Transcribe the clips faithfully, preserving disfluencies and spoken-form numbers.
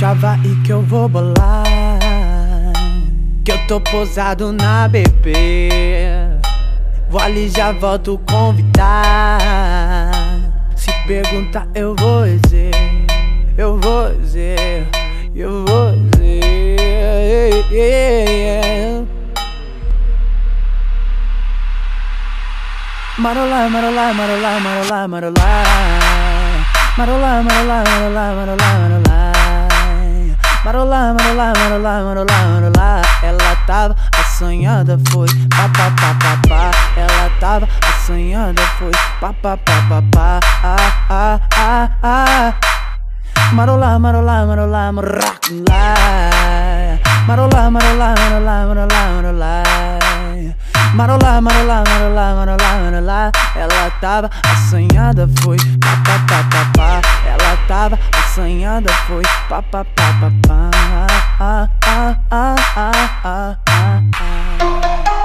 Chava aí que eu vou bolar, que eu tô posado na B P. Vou ali, já volto convidar. Se perguntar eu vou dizer, eu vou dizer, eu vou dizer, yeah, yeah. Marolá, marolá, marolá, marolá, marolá. Marolá, marolá, marolá, marolá, marolá. Marolá, marolá, marolá, marolá, marolá. Ela tava assanhada, foi pá, pá, pá, pá, pá. Ela tava assanhada, foi pá, pá, pá, pá, pá. Ah, ah, ah, ah. Marolá, marolá, marolá, marolá. Marolá, marolá, marolá, marolá, marolá. Marolá, marolá, marolá, marolá, marolá. Ela tava assanhada, foi pá, pá, pá, pá, pá. Ela tava assanhada, foi pá, pá, pá, pá, pá. Ah, ah, ah, ah, ah, ah, ah.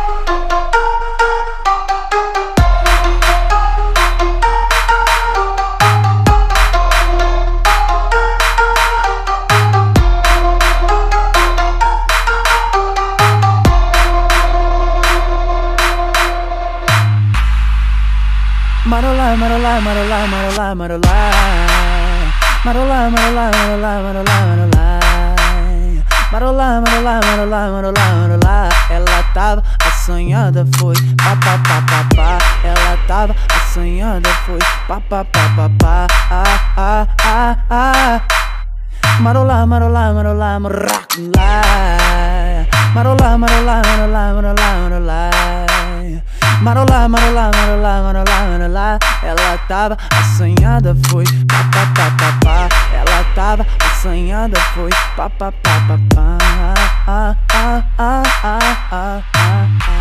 Marolá, marolá, marolá, marolá, marolá. Marolá, marolá, marolá, marolá, marolá. Marolá, marolá, marolá, marolá, marolá. Ela tava assanhada, foi pá, pá, pá, pá, pá. Ela tava assanhada, foi pá, pá, pá, pá, pá. Ah, ah, ah, ah. Marolá, marolá, marolá, marolá. Marolá, marolá, marolá, marolá, marolá. Marolá, marolá, marolá, marolá, marolá. Ela tava assanhada, foi pá, pá, pá, pá, pá. Ela tava assanhada, foi pá, pá, pá, pá, pá. Ah, ah, ah, ah, ah, ah.